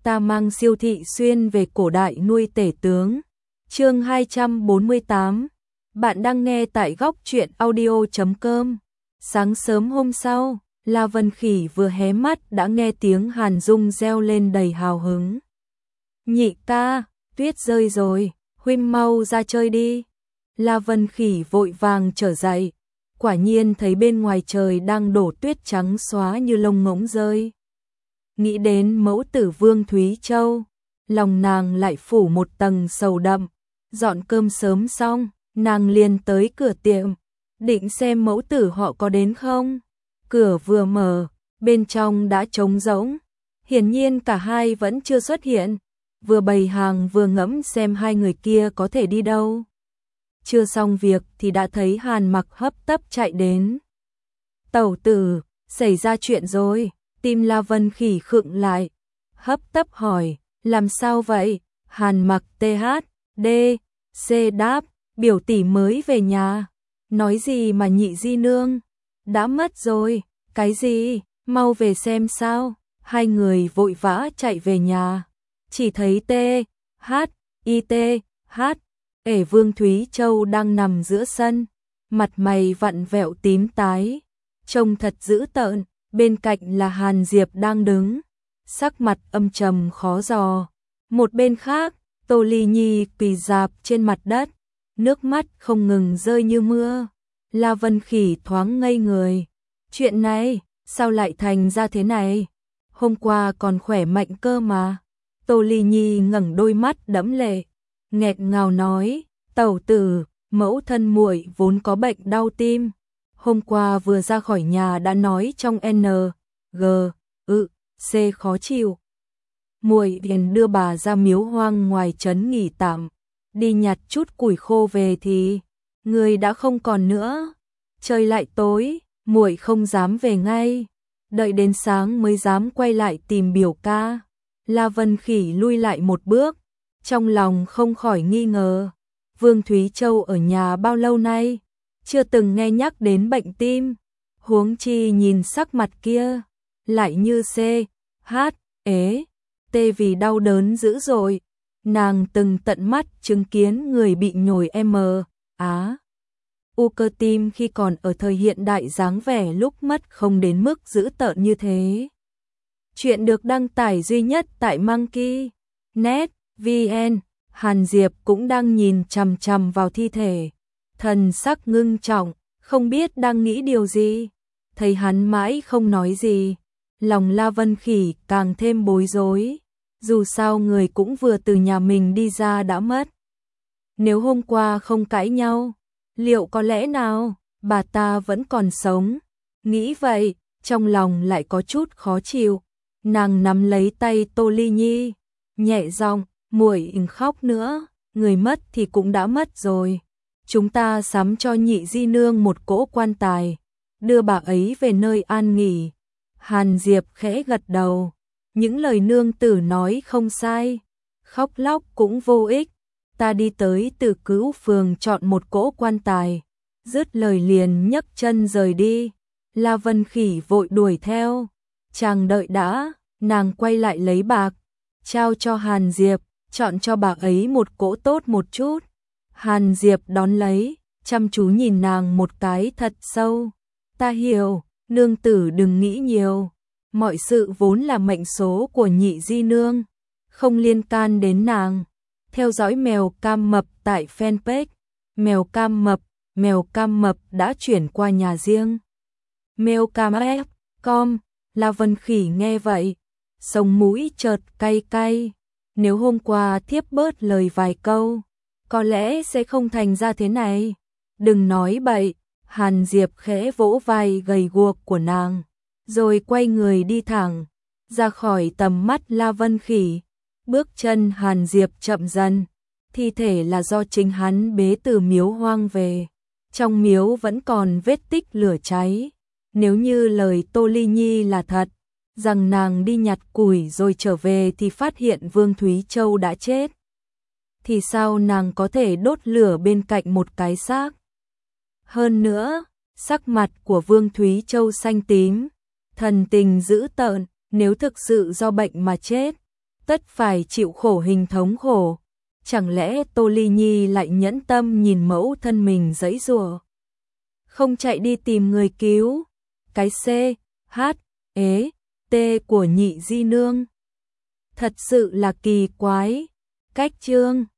ta mang Siêu Thị Xuyên về cổ đại nuôi tể tướng. Chương 248. Bạn đang nghe tại góc truyện audio.com. Sáng sớm hôm sau, La Vân Khỉ vừa hé mắt đã nghe tiếng Hàn Dung reo lên đầy hào hứng. Nhị ca, tuyết rơi rồi, huynh mau ra chơi đi. La Vân Khỉ vội vàng trở dậy, quả nhiên thấy bên ngoài trời đang đổ tuyết trắng xóa như lông ngỗng rơi. Nghĩ đến mẫu tử Vương Thúy Châu, lòng nàng lại phủ một tầng sầu đậm. Dọn cơm sớm xong, nàng liền tới cửa tiệm, định xem mẫu tử họ có đến không. Cửa vừa mở, bên trong đã trống rỗng, hiển nhiên cả hai vẫn chưa xuất hiện. Vừa bày hàng vừa ngẫm xem hai người kia có thể đi đâu. Chưa xong việc thì đã thấy Hàn Mặc hấp tấp chạy đến. Tẩu tử, xảy ra chuyện rồi. Tim La Vân Khỉ khựng lại, hấp tấp hỏi, làm sao vậy? Hàn Mặc THD C đáp, biểu tỷ mới về nhà. Nói gì mà nhị di nương đã mất rồi? Cái gì? Mau về xem sao. Hai người vội vã chạy về nhà, chỉ thấy Vương Thúy Châu đang nằm giữa sân, mặt mày vặn vẹo tím tái, trông thật dữ tợn. Bên cạnh là Hàn Diệp đang đứng, sắc mặt âm trầm khó dò. Một bên khác, Tô Ly Nhi quỳ rạp trên mặt đất, nước mắt không ngừng rơi như mưa. La Vân Khỉ thoáng ngây người. Chuyện này, sao lại thành ra thế này? Hôm qua còn khỏe mạnh cơ mà. Tô Ly Nhi ngẩng đôi mắt đẫm lệ, nghẹt ngào nói, tẩu tử, mẫu thân muội vốn có bệnh đau tim. Hôm qua vừa ra khỏi nhà đã nói trong C khó chịu. Muội liền đưa bà ra miếu hoang ngoài trấn nghỉ tạm, đi nhặt chút củi khô về thì người đã không còn nữa. Trời lại tối, muội không dám về ngay, đợi đến sáng mới dám quay lại tìm biểu ca. La Vân Khỉ lui lại một bước, trong lòng không khỏi nghi ngờ, Vương Thúy Châu ở nhà bao lâu nay, chưa từng nghe nhắc đến bệnh tim, huống chi nhìn sắc mặt kia, lại như vì đau đớn dữ dội. Nàng từng tận mắt chứng kiến người bị nhồi u cơ tim khi còn ở thời hiện đại, dáng vẻ lúc mất không đến mức dữ tợn như thế. Chuyện được đăng tải duy nhất tại Monkey.net VN. Hàn Diệp cũng đang nhìn chằm chằm vào thi thể, thần sắc ngưng trọng, không biết đang nghĩ điều gì. Thấy hắn mãi không nói gì, lòng La Vân Khỉ càng thêm bối rối. Dù sao người cũng vừa từ nhà mình đi ra đã mất. Nếu hôm qua không cãi nhau, liệu có lẽ nào bà ta vẫn còn sống? Nghĩ vậy, trong lòng lại có chút khó chịu. Nàng nắm lấy tay Tô Ly Nhi, nhẹ giọng, muội đừng khóc nữa, người mất thì cũng đã mất rồi. Chúng ta sắm cho nhị di nương một cỗ quan tài, đưa bà ấy về nơi an nghỉ. Hàn Diệp khẽ gật đầu, những lời nương tử nói không sai, khóc lóc cũng vô ích. Ta đi tới Từ Cứu phường chọn một cỗ quan tài. Dứt lời liền nhấc chân rời đi. La Vân Khỉ vội đuổi theo. Chàng đợi đã, nàng quay lại lấy bạc, trao cho Hàn Diệp, chọn cho bà ấy một cỗ tốt một chút. Hàn Diệp đón lấy, chăm chú nhìn nàng một cái thật sâu. Ta hiểu, nương tử đừng nghĩ nhiều. Mọi sự vốn là mệnh số của nhị di nương, không liên can đến nàng. Theo dõi Mèo Cam Mập tại fanpage Mèo Cam Mập đã chuyển qua nhà riêng Meocamf.com. La Vân Khỉ nghe vậy, sống mũi chợt cay cay. Nếu hôm qua thiếp bớt lời vài câu, có lẽ sẽ không thành ra thế này. Đừng nói bậy. Hàn Diệp khẽ vỗ vai gầy guộc của nàng, rồi quay người đi thẳng ra khỏi tầm mắt La Vân Khỉ. Bước chân Hàn Diệp chậm dần, thi thể là do chính hắn bế từ miếu hoang về. Trong miếu vẫn còn vết tích lửa cháy. Nếu như lời Tô Ly Nhi là thật, rằng nàng đi nhặt củi rồi trở về thì phát hiện Vương Thúy Châu đã chết, thì sao nàng có thể đốt lửa bên cạnh một cái xác? Hơn nữa, sắc mặt của Vương Thúy Châu xanh tím, thần tình dữ tợn, nếu thực sự do bệnh mà chết, tất phải chịu khổ hình thống khổ. Chẳng lẽ Tô Ly Nhi lại nhẫn tâm nhìn mẫu thân mình giãy giụa, không chạy đi tìm người cứu? Cái C, H, ế, T của nhị di nương thật sự là kỳ quái. Cách chương